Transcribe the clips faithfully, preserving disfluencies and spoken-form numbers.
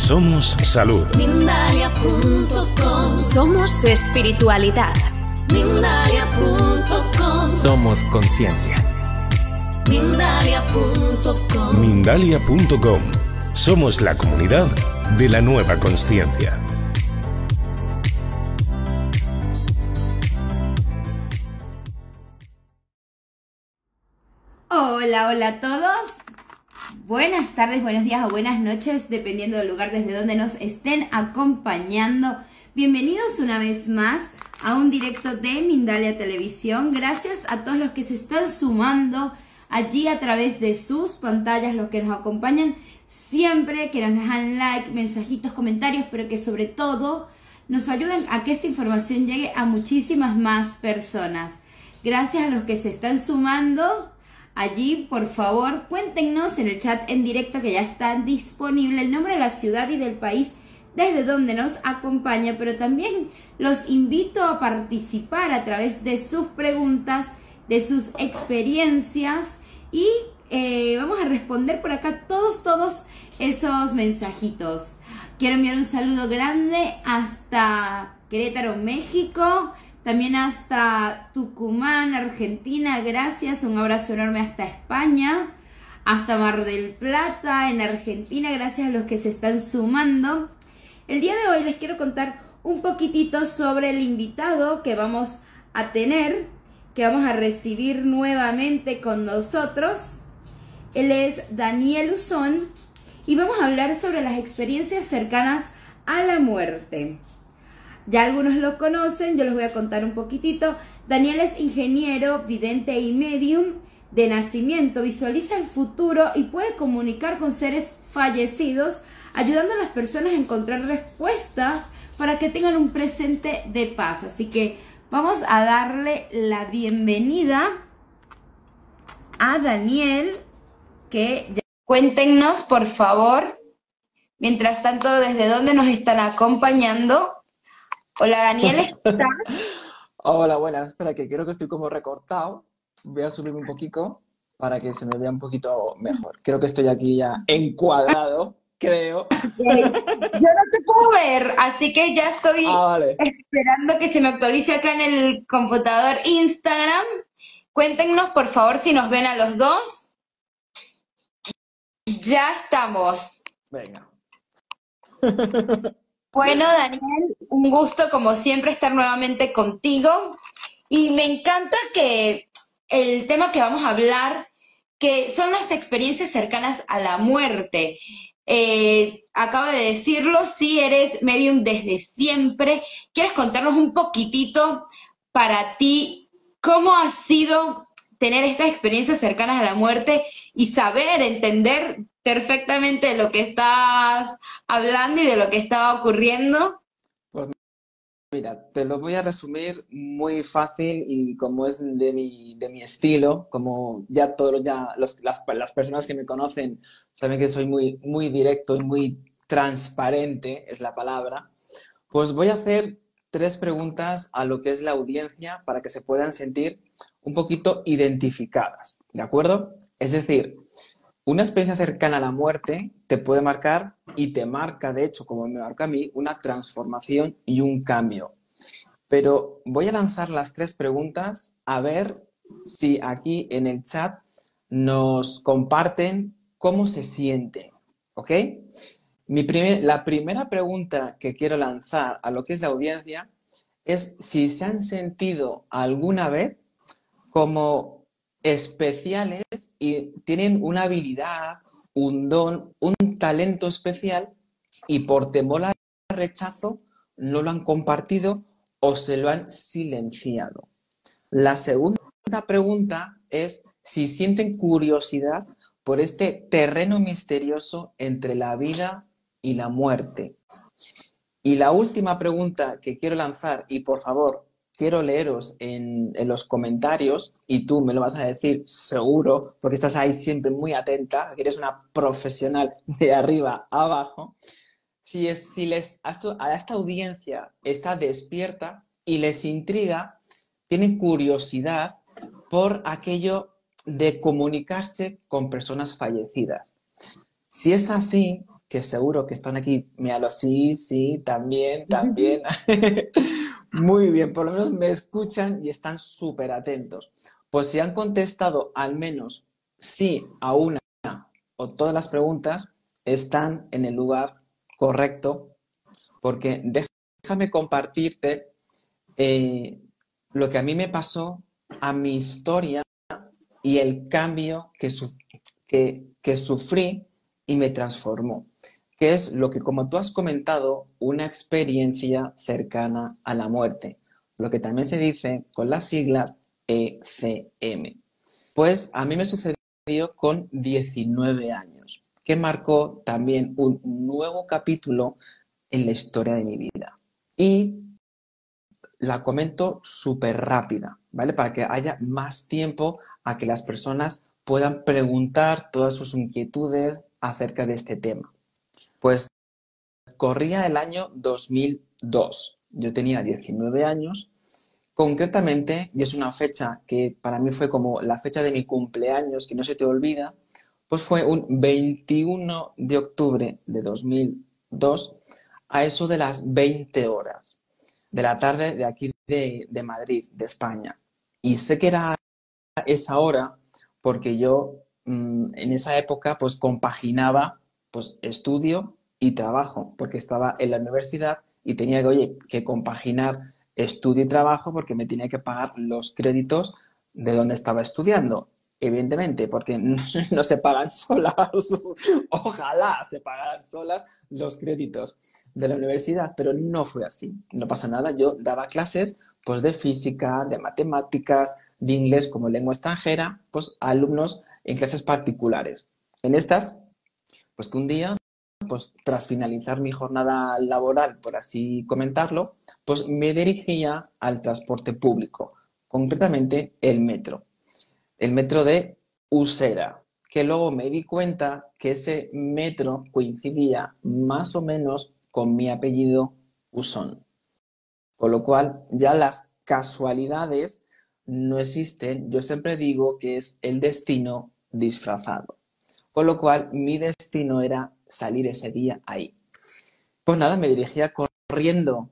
Somos salud. Mindalia punto com. Somos espiritualidad. Mindalia punto com. Somos conciencia. Mindalia punto com. Mindalia punto com. Somos la comunidad de la nueva consciencia. Hola, hola a todos. Buenas tardes, buenos días o buenas noches, dependiendo del lugar desde donde nos estén acompañando. Bienvenidos una vez más a un directo de Mindalia Televisión. Gracias a todos los que se están sumando allí a través de sus pantallas, los que nos acompañan siempre, que nos dejan like, mensajitos, comentarios, pero que sobre todo nos ayuden a que esta información llegue a muchísimas más personas. Gracias a los que se están sumando allí, por favor, cuéntenos en el chat en directo que ya está disponible el nombre de la ciudad y del país desde donde nos acompaña, pero también los invito a participar a través de sus preguntas, de sus experiencias y eh, vamos a responder por acá todos, todos esos mensajitos. Quiero enviar un saludo grande hasta Querétaro, México, también hasta Tucumán, Argentina, gracias, un abrazo enorme hasta España, hasta Mar del Plata, en Argentina, gracias a los que se están sumando. El día de hoy les quiero contar un poquitito sobre el invitado que vamos a tener, que vamos a recibir nuevamente con nosotros. Él es Daniel Uzón y vamos a hablar sobre las experiencias cercanas a la muerte. Ya algunos lo conocen, yo les voy a contar un poquitito. Daniel es ingeniero, vidente y medium de nacimiento, visualiza el futuro y puede comunicar con seres fallecidos, ayudando a las personas a encontrar respuestas para que tengan un presente de paz. Así que vamos a darle la bienvenida a Daniel, que ya... Cuéntenos, por favor, mientras tanto, desde dónde nos están acompañando. Hola, Daniel, ¿estás? Hola, buenas. Espera, que creo que estoy como recortado. Voy a subirme un poquito para que se me vea un poquito mejor. Creo que estoy aquí ya encuadrado, creo. Yo no te puedo ver, así que ya estoy Ah, vale. esperando que se me actualice acá en el computador Instagram. Cuéntenos, por favor, si nos ven a los dos. Ya estamos. Venga. Bueno, Daniel, un gusto como siempre estar nuevamente contigo y me encanta que el tema que vamos a hablar, que son las experiencias cercanas a la muerte. Eh, acabo de decirlo, sí eres medium desde siempre. ¿Quieres contarnos un poquitito para ti cómo ha sido tener estas experiencias cercanas a la muerte y saber, entender perfectamente de lo que estás hablando y de lo que está ocurriendo? Pues mira, te lo voy a resumir muy fácil y como es de mi, de mi estilo, como ya todos ya los, las, las personas que me conocen saben que soy muy, muy directo y muy transparente, es la palabra, pues voy a hacer tres preguntas a lo que es la audiencia para que se puedan sentir un poquito identificadas, ¿de acuerdo? Es decir, una experiencia cercana a la muerte te puede marcar y te marca, de hecho, como me marca a mí, una transformación y un cambio. Pero voy a lanzar las tres preguntas a ver si aquí en el chat nos comparten cómo se sienten, ¿ok? Mi primer, la primera pregunta que quiero lanzar a lo que es la audiencia es si se han sentido alguna vez como especiales y tienen una habilidad, un don, un talento especial y por temor al rechazo no lo han compartido o se lo han silenciado. La segunda pregunta es si sienten curiosidad por este terreno misterioso entre la vida y la muerte. Y la última pregunta que quiero lanzar, y por favor, quiero leeros en, en los comentarios, y tú me lo vas a decir seguro, porque estás ahí siempre muy atenta, que eres una profesional de arriba a abajo, si, es, si les, a, esto, a esta audiencia está despierta y les intriga, tienen curiosidad por aquello de comunicarse con personas fallecidas. Si es así, que seguro que están aquí. Míralo, sí, sí, también, también. Muy bien, por lo menos me escuchan y están súper atentos. Pues si han contestado al menos sí a una o todas las preguntas, están en el lugar correcto, porque déjame compartirte eh, lo que a mí me pasó, a mi historia y el cambio que, su- que, que sufrí y me transformó, que es lo que, como tú has comentado, una experiencia cercana a la muerte, lo que también se dice con las siglas E C M. Pues a mí me sucedió con diecinueve años, que marcó también un nuevo capítulo en la historia de mi vida. Y la comento súper rápida, ¿vale? Para que haya más tiempo a que las personas puedan preguntar todas sus inquietudes acerca de este tema. Pues corría el año dos mil dos. Yo tenía diecinueve años, concretamente, y es una fecha que para mí fue como la fecha de mi cumpleaños, que no se te olvida, pues fue un veintiuno de octubre de dos mil dos a eso de las veinte horas de la tarde de aquí de, de Madrid, de España. Y sé que era esa hora porque yo mm, en esa época pues compaginaba pues estudio y trabajo, porque estaba en la universidad y tenía que, oye, que compaginar estudio y trabajo porque me tenía que pagar los créditos de donde estaba estudiando. Evidentemente, porque no, no se pagan solas. Ojalá se pagaran solas los créditos de la universidad, pero no fue así. No pasa nada. Yo daba clases pues de física, de matemáticas, de inglés como lengua extranjera, pues a alumnos en clases particulares. En estas, pues que un día, pues tras finalizar mi jornada laboral, por así comentarlo, pues me dirigía al transporte público, concretamente el metro, el metro de Usera, que luego me di cuenta que ese metro coincidía más o menos con mi apellido Usón. Con lo cual, ya las casualidades no existen. Yo siempre digo que es el destino disfrazado. Con lo cual, mi destino era salir ese día ahí. Pues nada, me dirigía corriendo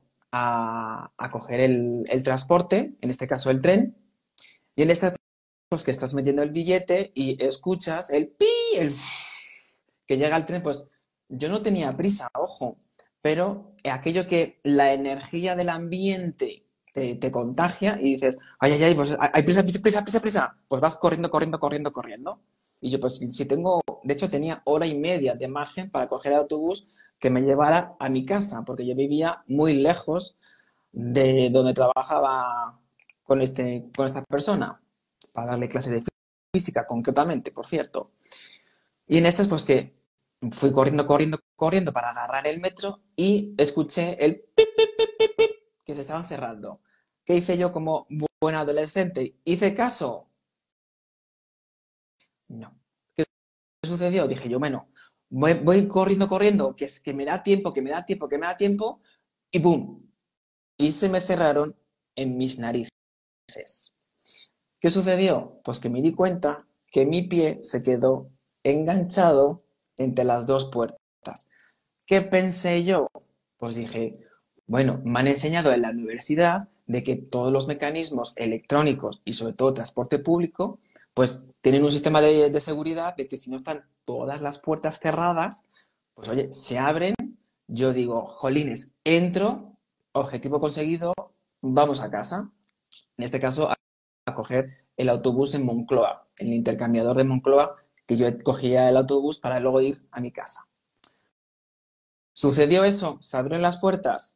a, a coger el, el transporte, en este caso el tren, y en este pues que estás metiendo el billete y escuchas el pi, el que llega el tren, pues yo no tenía prisa, ojo, pero aquello que la energía del ambiente te, te contagia y dices, ay, ay, ay, pues hay prisa, prisa, prisa, prisa, prisa, pues vas corriendo, corriendo, corriendo, corriendo. Y yo, pues si tengo, de hecho tenía hora y media de margen para coger el autobús que me llevara a mi casa, porque yo vivía muy lejos de donde trabajaba con, este, con esta persona, para darle clase de física concretamente, por cierto. Y en estas, pues que fui corriendo, corriendo, corriendo para agarrar el metro y escuché el pip, pip, pip, pip, pip, que se estaban cerrando. ¿Qué hice yo como buen adolescente? ¿Hice caso? No. ¿Qué sucedió? Dije yo, bueno, voy, voy corriendo, corriendo, que es que me da tiempo, que me da tiempo, que me da tiempo, y ¡pum! Y se me cerraron en mis narices. ¿Qué sucedió? Pues que me di cuenta que mi pie se quedó enganchado entre las dos puertas. ¿Qué pensé yo? Pues dije, bueno, me han enseñado en la universidad de que todos los mecanismos electrónicos y sobre todo transporte público, pues tienen un sistema de, de seguridad de que si no están todas las puertas cerradas, pues oye, se abren. Yo digo, jolines, entro, objetivo conseguido, vamos a casa. En este caso, a, a coger el autobús en Moncloa, en el intercambiador de Moncloa, que yo cogía el autobús para luego ir a mi casa. ¿Sucedió eso? ¿Se abrieron las puertas?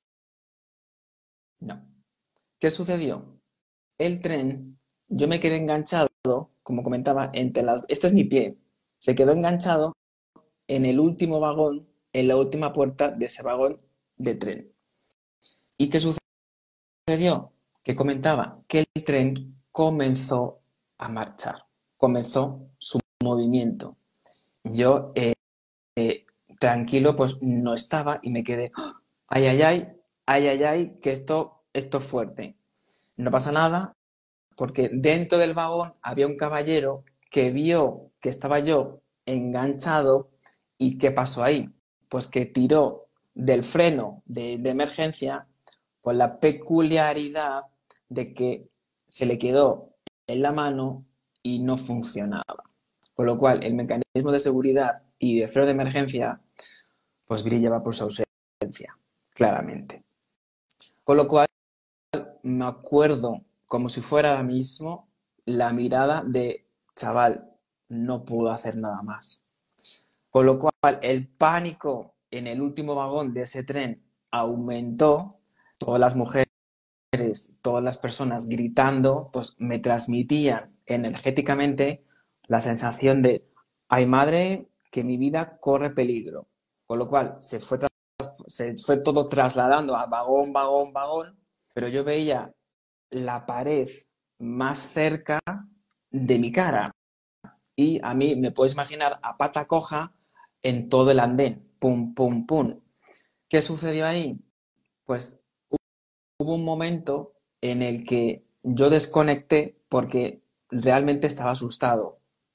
No. ¿Qué sucedió? El tren, yo me quedé enganchado, como comentaba, entre las... Este es mi pie. Se quedó enganchado en el último vagón, en la última puerta de ese vagón de tren. ¿Y qué sucedió? Que comentaba que el tren comenzó a marchar, comenzó su movimiento. Yo, eh, eh, tranquilo, pues no estaba y me quedé, ¡oh! ay, ay, ay, ay, ay, ay, que esto, esto es fuerte. No pasa nada, porque dentro del vagón había un caballero que vio que estaba yo enganchado ¿Y qué pasó ahí? Pues que tiró del freno de, de emergencia con la peculiaridad de que se le quedó en la mano y no funcionaba. Con lo cual, el mecanismo de seguridad y de freno de emergencia, pues brillaba por su ausencia, claramente. Con lo cual, me acuerdo como si fuera ahora mismo la mirada de, chaval, no puedo hacer nada más. Con lo cual, el pánico en el último vagón de ese tren aumentó. Todas las mujeres, todas las personas gritando, pues me transmitían energéticamente la sensación de, ay madre, que mi vida corre peligro. Con lo cual, se fue, se fue todo trasladando a vagón, vagón, vagón, pero yo veía la pared más cerca de mi cara. Y a mí me puedes imaginar a pata coja en todo el andén. Pum, pum, pum. ¿Qué sucedió ahí? Pues hubo un momento en el que yo desconecté porque realmente estaba asustado.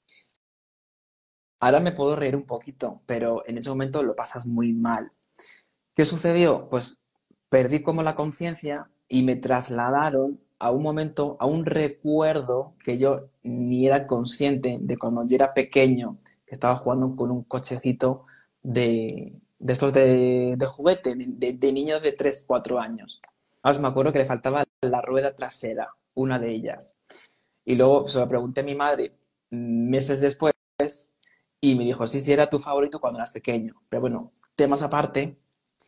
Ahora me puedo reír un poquito, pero en ese momento lo pasas muy mal. ¿Qué sucedió? Pues perdí como la conciencia y me trasladaron a un momento, a un recuerdo que yo ni era consciente de cuando yo era pequeño, que estaba jugando con un cochecito de, de estos de, de juguete, de, de niños de tres cuatro años. Ahora me acuerdo que le faltaba la rueda trasera, una de ellas. Y luego se lo pregunté a mi madre meses después y me dijo, sí, sí, era tu favorito cuando eras pequeño. Pero bueno, temas aparte,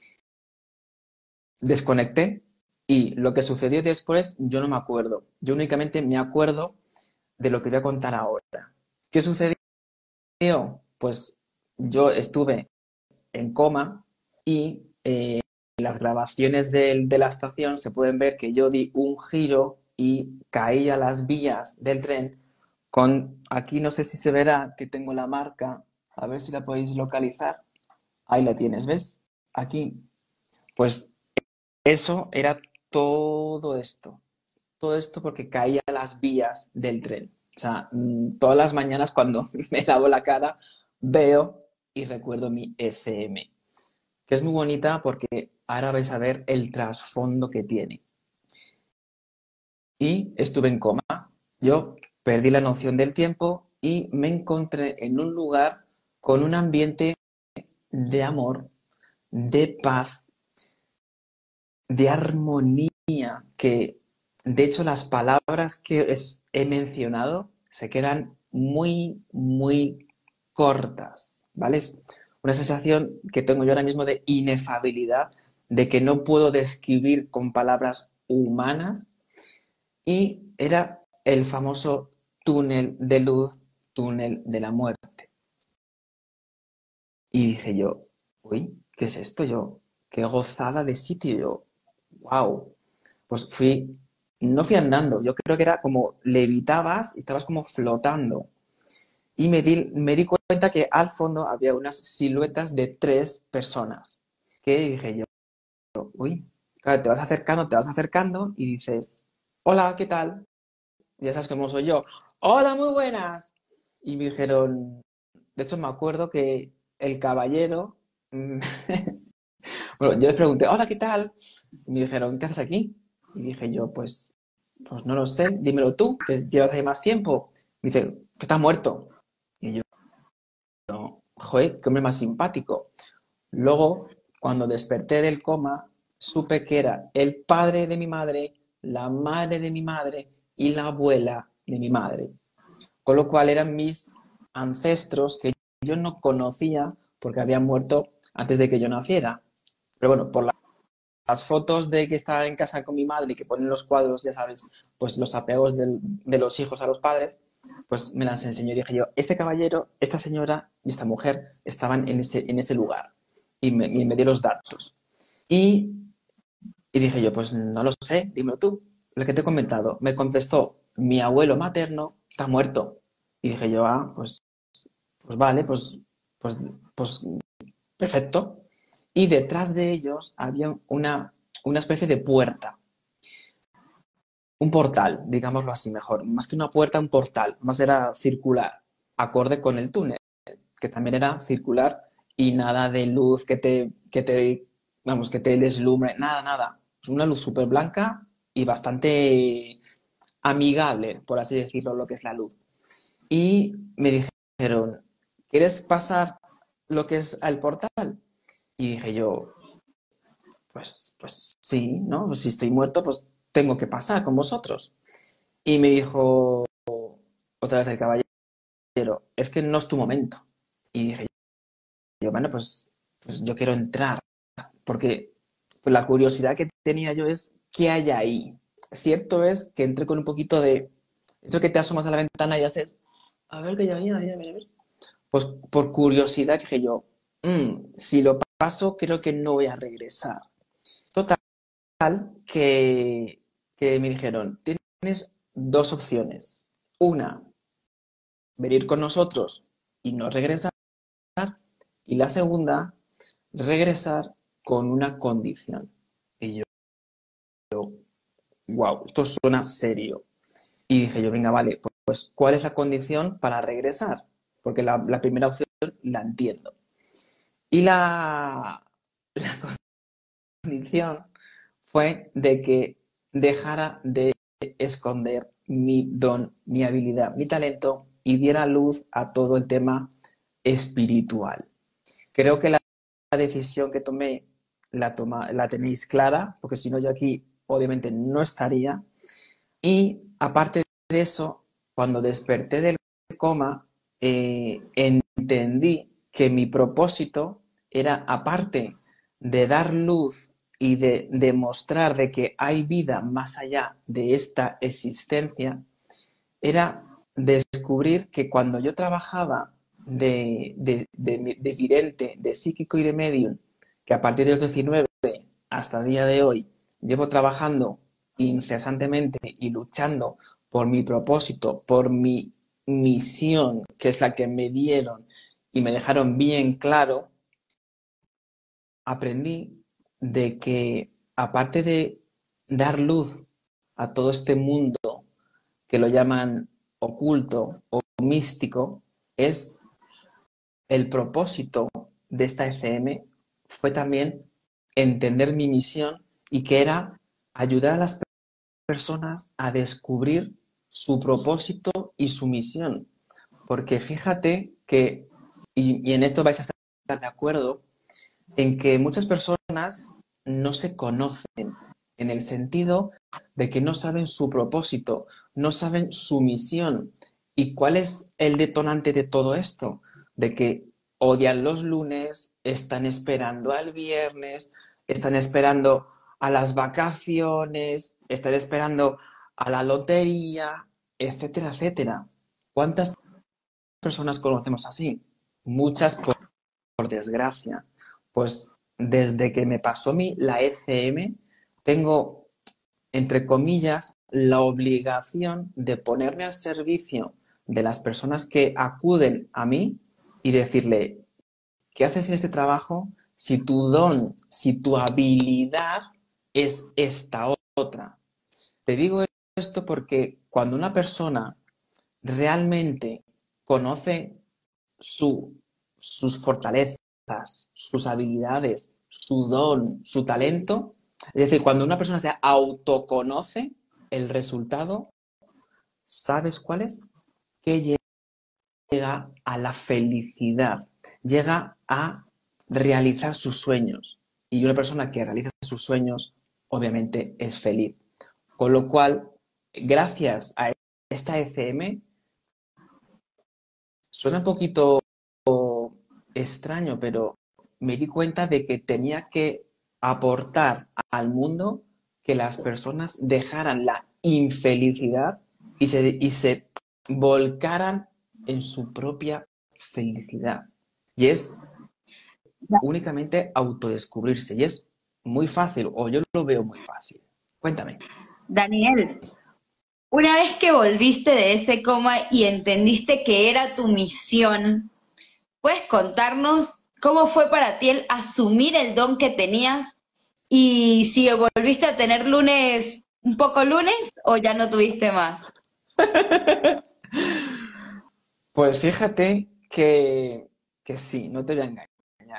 desconecté y lo que sucedió después yo no me acuerdo. Yo únicamente me acuerdo de lo que voy a contar ahora. ¿Qué sucedió? Pues yo estuve en coma y eh, en las grabaciones de, de la estación se pueden ver que yo di un giro y caí a las vías del tren con, aquí no sé si se verá que tengo la marca, a ver si la podéis localizar. Ahí la tienes, ¿ves? Aquí. Pues eso era todo esto. Todo esto porque caía a las vías del tren. O sea, todas las mañanas cuando me lavo la cara, veo y recuerdo mi E C M, que es muy bonita porque ahora vais a ver el trasfondo que tiene. Y estuve en coma. Yo perdí la noción del tiempo y me encontré en un lugar con un ambiente de amor, de paz, de armonía, que de hecho las palabras que es, he mencionado se quedan muy, muy cortas, ¿vale? Es una sensación que tengo yo ahora mismo de inefabilidad, de que no puedo describir con palabras humanas, y era el famoso túnel de luz, túnel de la muerte. Y dije yo, uy, ¿qué es esto? Yo, qué gozada de sitio. Yo, wow. Pues fui, no fui andando, yo creo que era como levitabas y estabas como flotando. Y me di, me di cuenta que al fondo había unas siluetas de tres personas. Que dije yo, uy, claro, te vas acercando, te vas acercando y dices, hola, ¿qué tal? Ya sabes cómo soy yo. Hola, muy buenas. Y me dijeron, de hecho me acuerdo que el caballero, bueno, yo les pregunté, hola, ¿qué tal? Y me dijeron, ¿qué haces aquí? Y dije yo, pues, pues no lo sé, dímelo tú, que llevas ahí más tiempo. Me dice, que estás muerto. Y yo, no, joder, qué hombre más simpático. Luego, cuando desperté del coma, supe que era el padre de mi madre, la madre de mi madre y la abuela de mi madre. Con lo cual eran mis ancestros que yo no conocía porque habían muerto antes de que yo naciera. Pero bueno, por la las fotos de que estaba en casa con mi madre y que ponen los cuadros, ya sabes, pues los apegos del, de los hijos a los padres, pues me las enseñó y dije yo, este caballero, esta señora y esta mujer estaban en ese, en ese lugar. Y me, y me dio los datos. Y, y dije yo, pues no lo sé, dímelo tú, lo que te he comentado. Me contestó, mi abuelo materno está muerto. Y dije yo, ah, pues, pues vale, pues, pues, pues perfecto. Y detrás de ellos había una, una especie de puerta, un portal, digámoslo así mejor, más que una puerta, un portal, más era circular, acorde con el túnel, que también era circular y nada de luz que te, que te, vamos, que te deslumbre, nada, nada. Es una luz súper blanca y bastante amigable, por así decirlo, lo que es la luz. Y me dijeron, ¿quieres pasar lo que es al portal? Y dije yo, pues, pues sí, ¿no? Pues si estoy muerto, pues tengo que pasar con vosotros. Y me dijo otra vez el caballero, es que no es tu momento. Y dije yo, bueno, pues, pues yo quiero entrar, porque pues, la curiosidad que tenía yo es, ¿qué hay ahí? Cierto es que entré con un poquito de eso que te asomas a la ventana y haces, a ver qué hay ahí, a ver, a ver, a ver. Pues por curiosidad dije yo, "Mm, si lo paso, creo que no voy a regresar. Total, que, que me dijeron, tienes dos opciones. Una, venir con nosotros y no regresar. Y la segunda, regresar con una condición. Y yo, wow, esto suena serio. Y dije yo, venga, vale, pues, pues ¿cuál es la condición para regresar? Porque la, la primera opción la entiendo. Y la, la condición fue de que dejara de esconder mi don, mi habilidad, mi talento y diera luz a todo el tema espiritual. Creo que la decisión que tomé la, toma, la tenéis clara, porque si no yo aquí obviamente no estaría. Y aparte de eso, cuando desperté del coma, eh, entendí que mi propósito era, aparte de dar luz y de demostrar de que hay vida más allá de esta existencia, era descubrir que cuando yo trabajaba de, de, de, de vidente, de psíquico y de medium, que a partir de los diecinueve hasta el día de hoy llevo trabajando incesantemente y luchando por mi propósito, por mi misión, que es la que me dieron y me dejaron bien claro, aprendí de que aparte de dar luz a todo este mundo que lo llaman oculto o místico, es el propósito de esta F M fue también entender mi misión y que era ayudar a las personas a descubrir su propósito y su misión. Porque fíjate que, y, y en esto vais a estar de acuerdo, en que muchas personas no se conocen en el sentido de que no saben su propósito, no saben su misión. ¿Y cuál es el detonante de todo esto? De que odian los lunes, están esperando al viernes, están esperando a las vacaciones, están esperando a la lotería, etcétera, etcétera. ¿Cuántas personas conocemos así? Muchas, por, por desgracia. Pues desde que me pasó a mí la E C M, tengo, entre comillas, la obligación de ponerme al servicio de las personas que acuden a mí y decirle, ¿qué haces en este trabajo si tu don, si tu habilidad es esta otra? Te digo esto porque cuando una persona realmente conoce su, sus fortalezas, sus habilidades, su don, su talento, es decir, cuando una persona se autoconoce, el resultado, ¿sabes cuál es? Que llega a la felicidad, llega a realizar sus sueños. Y una persona que realiza sus sueños, obviamente, es feliz. Con lo cual, gracias a esta E C M, suena un poquito extraño, pero me di cuenta de que tenía que aportar al mundo que las personas dejaran la infelicidad y se, y se volcaran en su propia felicidad. Y es únicamente autodescubrirse. Y es muy fácil, o yo lo veo muy fácil. Cuéntame. Daniel, una vez que volviste de ese coma y entendiste que era tu misión, ¿puedes contarnos cómo fue para ti el asumir el don que tenías y si volviste a tener lunes, un poco lunes o ya no tuviste más? Pues fíjate que, que sí, no te voy a engañar.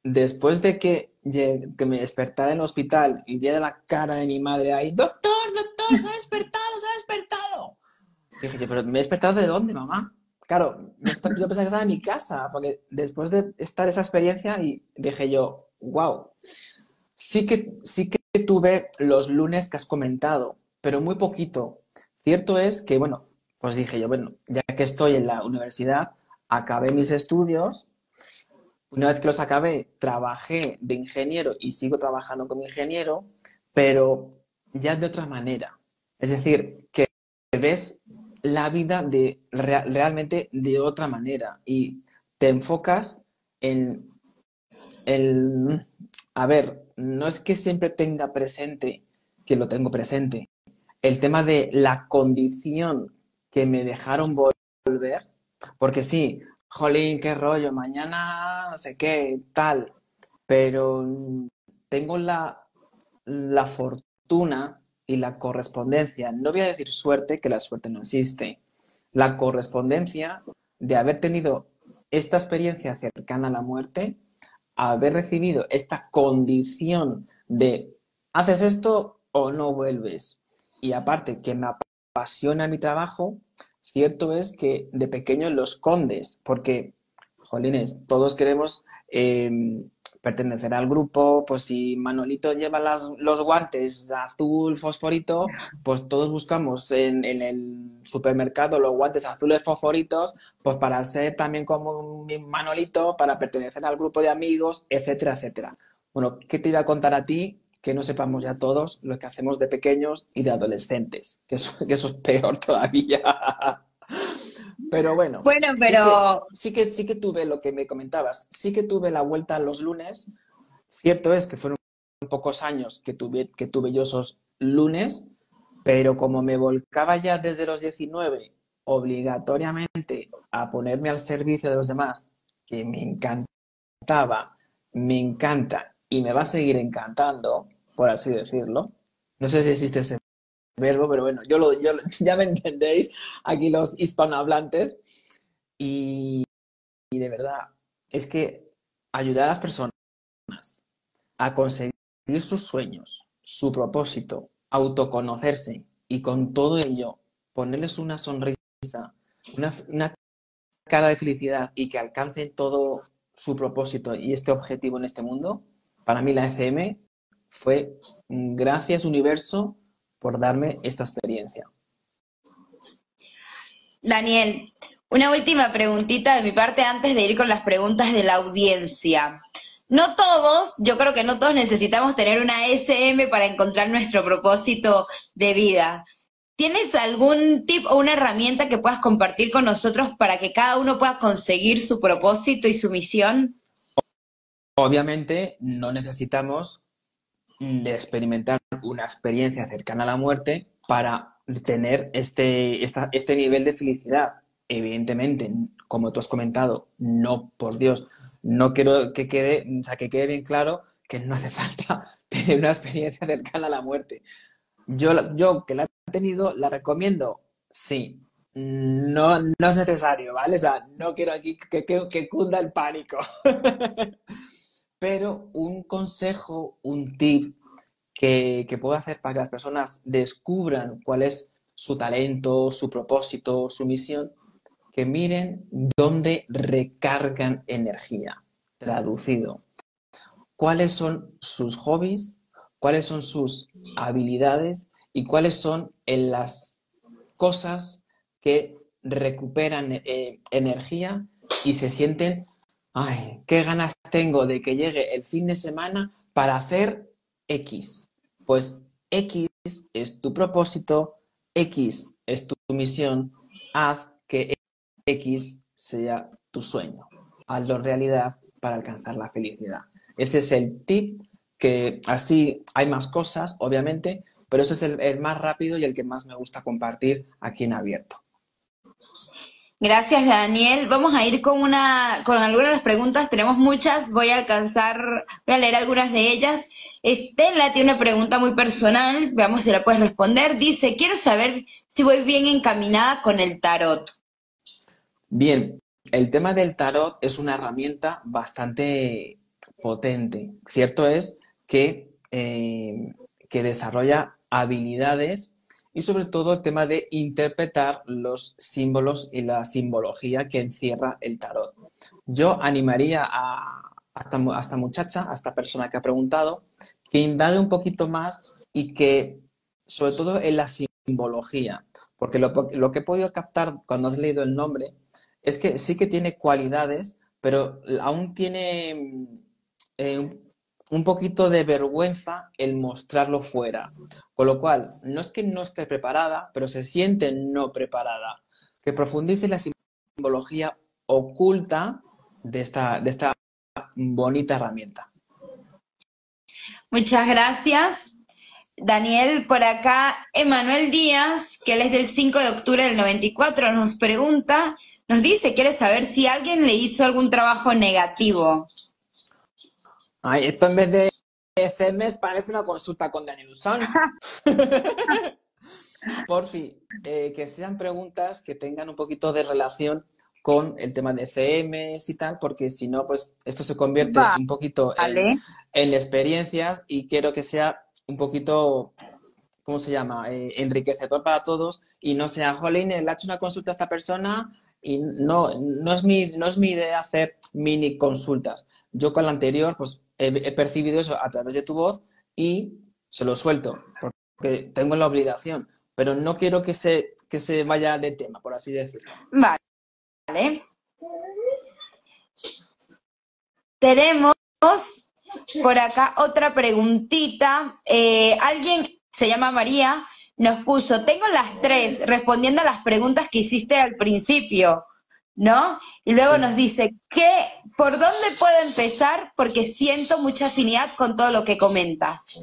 después de que, lle- que me despertara en el hospital y viera la cara de mi madre ahí, doctor, doctor, se ha despertado, se ha despertado. Dije yo, pero ¿me he despertado de dónde, mamá? Claro, me espe- yo pensaba que estaba en mi casa, porque después de estar esa experiencia y dije yo, wow, sí que, sí que tuve los lunes que has comentado, pero muy poquito. Cierto es que, bueno, pues dije yo, bueno, ya que estoy en la universidad, acabé mis estudios. Una vez que los acabé, trabajé de ingeniero y sigo trabajando como ingeniero, pero ya de otra manera. Es decir, que ves la vida de rea- realmente de otra manera y te enfocas en el... A ver, no es que siempre tenga presente que lo tengo presente. El tema de la condición que me dejaron volver, porque sí, jolín, qué rollo, mañana no sé qué, tal, pero mm, tengo la, la fortuna y la correspondencia, no voy a decir suerte, que la suerte no existe, la correspondencia de haber tenido esta experiencia cercana a la muerte, haber recibido esta condición de haces esto o no vuelves. Y aparte que me apasiona mi trabajo, cierto es que de pequeño lo escondes, porque, jolines, todos queremos eh, pertenecer al grupo, pues si Manolito lleva las, los guantes azul fosforito, pues todos buscamos en, en el supermercado los guantes azules fosforitos, pues para ser también como mi Manolito, para pertenecer al grupo de amigos, etcétera, etcétera. Bueno, ¿qué te iba a contar a ti? Que no sepamos ya todos lo que hacemos de pequeños y de adolescentes, que eso, que eso es peor todavía. Pero bueno, Bueno, sí que, pero sí que, sí que tuve lo que me comentabas, sí que tuve la vuelta los lunes. Cierto es que fueron pocos años que tuve, que tuve yo esos lunes, pero como me volcaba ya desde los diecinueve obligatoriamente a ponerme al servicio de los demás, que me encantaba, me encanta y me va a seguir encantando, por así decirlo. No sé si existe ese verbo, pero bueno, yo lo, yo lo- ya me entendéis, aquí los hispanohablantes. Y, y de verdad, es que ayudar a las personas a conseguir sus sueños, su propósito, autoconocerse y con todo ello ponerles una sonrisa, una, una cara de felicidad y que alcancen todo su propósito y este objetivo en este mundo, para mí la F M fue gracias universo por darme esta experiencia. Daniel, una última preguntita de mi parte antes de ir con las preguntas de la audiencia. No todos, yo creo que no todos necesitamos tener una S M para encontrar nuestro propósito de vida. ¿Tienes algún tip o una herramienta que puedas compartir con nosotros para que cada uno pueda conseguir su propósito y su misión? Obviamente no necesitamos de experimentar una experiencia cercana a la muerte para tener este, esta- este nivel de felicidad. Evidentemente, como tú has comentado, no, por Dios, no quiero que quede, o sea, que quede bien claro que no hace falta tener una experiencia cercana a la muerte. Yo, la- yo que la he tenido, la recomiendo, sí. No, no es necesario, ¿vale? O sea, no quiero aquí que, que, que cunda el pánico. Pero un consejo, un tip que, que puedo hacer para que las personas descubran cuál es su talento, su propósito, su misión, que miren dónde recargan energía. Traducido, cuáles son sus hobbies, cuáles son sus habilidades y cuáles son en las cosas que recuperan eh, energía y se sienten, ay, qué ganas tengo de que llegue el fin de semana para hacer X. Pues X es tu propósito, X es tu misión, haz que X sea tu sueño. Hazlo realidad para alcanzar la felicidad. Ese es el tip que así hay más cosas, obviamente, pero ese es el, el más rápido y el que más me gusta compartir aquí en abierto. Gracias, Daniel. Vamos a ir con una, con algunas de las preguntas. Tenemos muchas. Voy a alcanzar, voy a leer algunas de ellas. Estela tiene una pregunta muy personal. Veamos si la puedes responder. Dice, quiero saber si voy bien encaminada con el tarot. Bien, el tema del tarot es una herramienta bastante potente. Cierto es que, eh, que desarrolla habilidades y sobre todo el tema de interpretar los símbolos y la simbología que encierra el tarot. Yo animaría a, a esta, mu- a esta muchacha, a esta persona que ha preguntado, que indague un poquito más y que, sobre todo en la simbología, porque lo, po- lo que he podido captar cuando has leído el nombre es que sí que tiene cualidades, pero aún tiene mm, eh, un un poquito de vergüenza el mostrarlo fuera. Con lo cual, no es que no esté preparada, pero se siente no preparada. Que profundice en la simbología oculta de esta, de esta bonita herramienta. Muchas gracias. Daniel, por acá, Emanuel Díaz, que él es del cinco de octubre del noventa y cuatro, nos pregunta, nos dice, quiere saber si alguien le hizo algún trabajo negativo. Ay, esto en vez de C M S parece una consulta con Daniel Usán. Por fin, eh, que sean preguntas que tengan un poquito de relación con el tema de C Ms y tal, porque si no, pues esto se convierte un poquito en, Vale. en experiencias y quiero que sea un poquito, ¿cómo se llama? Eh, enriquecedor para todos y no sea, jolín, le ha hecho una consulta a esta persona y no, no es mi, no es mi idea hacer mini consultas. Yo con la anterior, pues he, he percibido eso a través de tu voz y se lo suelto, porque tengo la obligación, pero no quiero que se, que se vaya de tema, por así decirlo. Vale. Tenemos por acá otra preguntita. Eh, alguien se llama María, nos puso, tengo las tres, respondiendo a las preguntas que hiciste al principio, ¿no? Y luego Sí. nos dice, ¿qué, por dónde puedo empezar? Porque siento mucha afinidad con todo lo que comentas.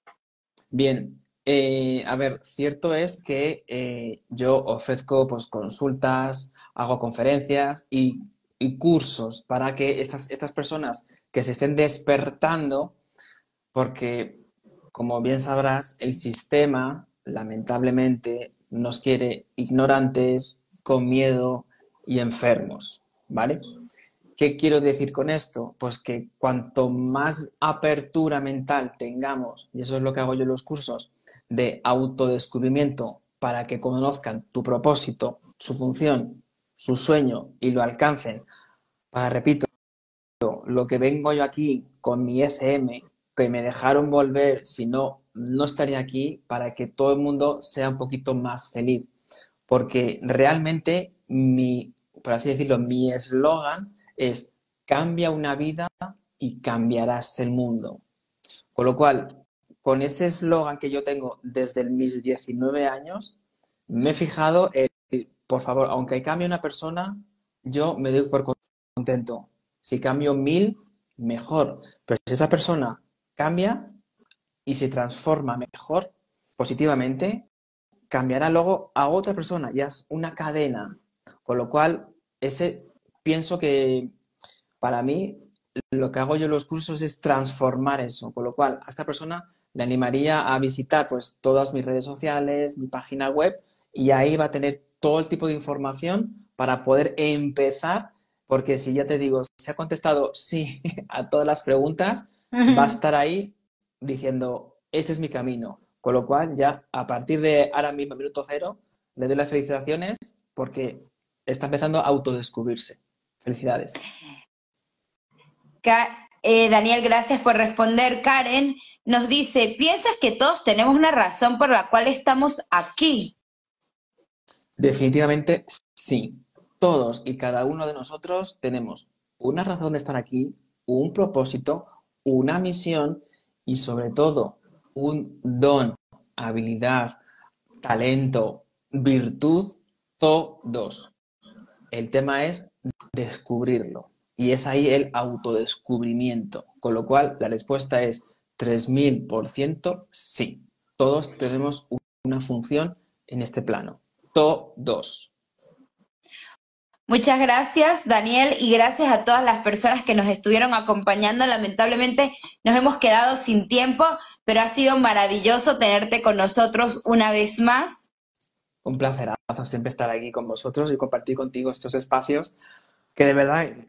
Bien, eh, a ver, cierto es que eh, yo ofrezco pues, consultas, hago conferencias y, y cursos para que estas, estas personas que se estén despertando, porque como bien sabrás, el sistema lamentablemente nos quiere ignorantes, con miedo y enfermos, ¿vale? ¿Qué quiero decir con esto? Pues que cuanto más apertura mental tengamos, y eso es lo que hago yo en los cursos, de autodescubrimiento para que conozcan tu propósito, su función, su sueño y lo alcancen, para, repito, lo que vengo yo aquí con mi E C M, que me dejaron volver, si no, no estaría aquí, para que todo el mundo sea un poquito más feliz. Porque realmente mi, por así decirlo, mi eslogan es cambia una vida y cambiarás el mundo. Con lo cual, con ese eslogan que yo tengo desde mis diecinueve años, me he fijado en, por favor, aunque cambie una persona, yo me doy por contento. Si cambio mil, mejor. Pero si esa persona cambia y se transforma mejor, positivamente, cambiará luego a otra persona, ya es una cadena. Con lo cual, ese pienso que para mí lo que hago yo en los cursos es transformar eso. Con lo cual, a esta persona le animaría a visitar pues todas mis redes sociales, mi página web, y ahí va a tener todo el tipo de información para poder empezar, porque si ya te digo, si ha contestado sí a todas las preguntas, va a estar ahí diciendo, este es mi camino. Con lo cual, ya a partir de ahora mismo, minuto cero, le doy las felicitaciones porque está empezando a autodescubrirse. Felicidades. Ca- eh, Daniel, gracias por responder. Karen nos dice, ¿piensas que todos tenemos una razón por la cual estamos aquí? Definitivamente sí. Todos y cada uno de nosotros tenemos una razón de estar aquí, un propósito, una misión y sobre todo un don, habilidad, talento, virtud, todos. El tema es descubrirlo y es ahí el autodescubrimiento. Con lo cual la respuesta es tres mil por ciento sí. Todos tenemos una función en este plano. Todos. Muchas gracias, Daniel, y gracias a todas las personas que nos estuvieron acompañando. Lamentablemente nos hemos quedado sin tiempo, pero ha sido maravilloso tenerte con nosotros una vez más. Un placerazo siempre estar aquí con vosotros y compartir contigo estos espacios que de verdad hasta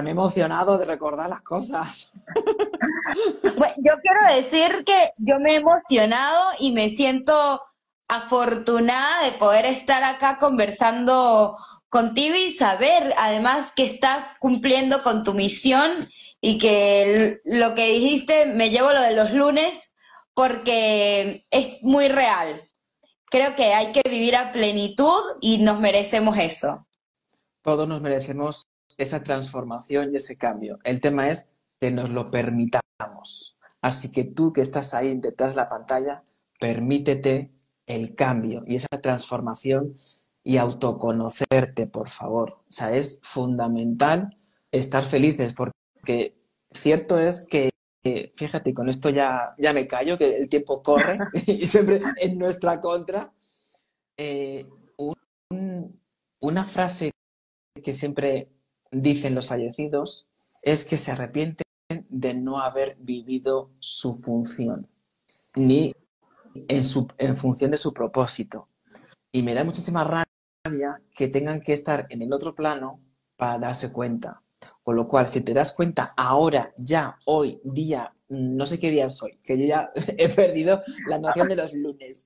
me he emocionado de recordar las cosas. Bueno, yo quiero decir que yo me he emocionado y me siento afortunada de poder estar acá conversando contigo y saber además que estás cumpliendo con tu misión y que l- lo que dijiste, me llevo lo de los lunes porque es muy real. Creo que hay que vivir a plenitud y nos merecemos eso. Todos nos merecemos esa transformación y ese cambio. El tema es que nos lo permitamos. Así que tú que estás ahí detrás de la pantalla, permítete el cambio y esa transformación y autoconocerte, por favor. O sea, es fundamental estar felices porque cierto es que, que, fíjate, y con esto ya, ya me callo, que el tiempo corre y siempre en nuestra contra. Eh, un- una frase que siempre dicen los fallecidos es que se arrepienten de no haber vivido su función, ni en, su, en función de su propósito. Y me da muchísima rabia que tengan que estar en el otro plano para darse cuenta. Con lo cual, si te das cuenta ahora, ya, hoy, día, no sé qué día es hoy, que yo ya he perdido la noción de los lunes.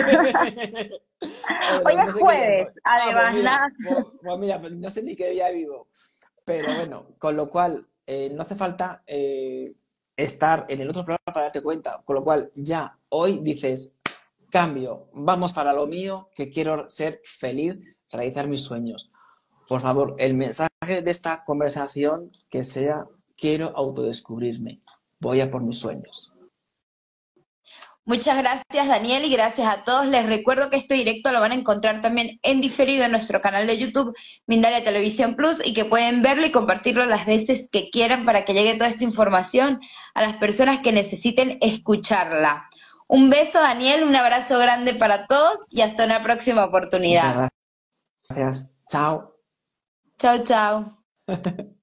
O de Hoy los no es sé qué día es jueves, hoy. Ah, pues además, mira, nada. pues, pues mira, pues no sé ni qué día vivo. Pero bueno, con lo cual eh, no hace falta eh, estar en el otro programa para darte cuenta. Con lo cual ya hoy dices, cambio, vamos para lo mío, que quiero ser feliz, realizar mis sueños. Por favor, el mensaje de esta conversación que sea, quiero autodescubrirme, voy a por mis sueños. Muchas gracias, Daniel, y gracias a todos. Les recuerdo que este directo lo van a encontrar también en diferido en nuestro canal de YouTube, Mindalia Televisión Plus, y que pueden verlo y compartirlo las veces que quieran para que llegue toda esta información a las personas que necesiten escucharla. Un beso, Daniel, un abrazo grande para todos y hasta una próxima oportunidad. Muchas gracias. Chao. Chao, chao.